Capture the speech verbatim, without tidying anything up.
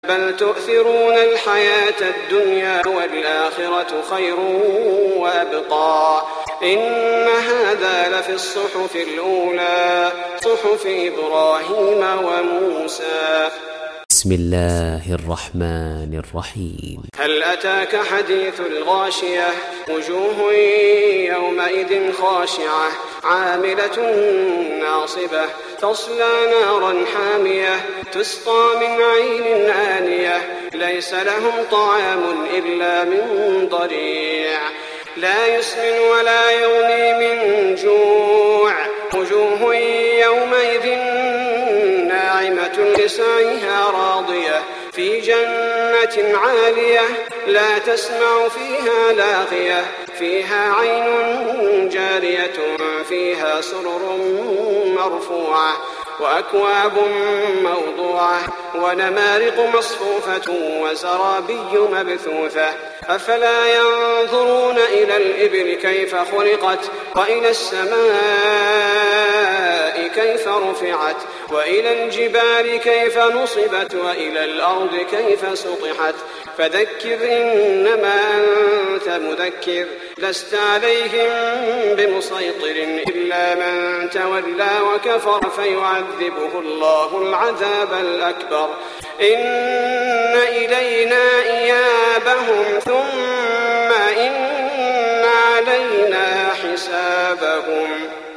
بل تؤثرون الحياة الدنيا والآخرة خير وأبقى إن هذا لفي الصحف الأولى صحف إبراهيم وموسى. بسم الله الرحمن الرحيم. هل أتاك حديث الغاشية وجوه يومئذ خاشعة عاملة ناصبة تصلى نارا حامية تسقى من عين آنية ليس لهم طعام إلا من ضريع لا يسمن ولا يغني من جوع وجوه يومئذ ناعمة لسعيها راضية في جنة عالية لا تسمع فيها لاغية فيها عين جارية فيها سرر مرفوعة وأكواب موضوعة ونمارق مصفوفة وزرابي مبثوثة أفلا ينظرون إلى الإبل كيف خلقت وإلى السماء كيف رفعت وإلى الجبال كيف نصبت وإلى الأرض كيف سطحت فذكر إنما أنت مذكر لست عليهم بمسيطر إلا من تولى وكفر فيعذبه الله العذاب الأكبر إن إلينا إيابهم ثم إن علينا حسابهم.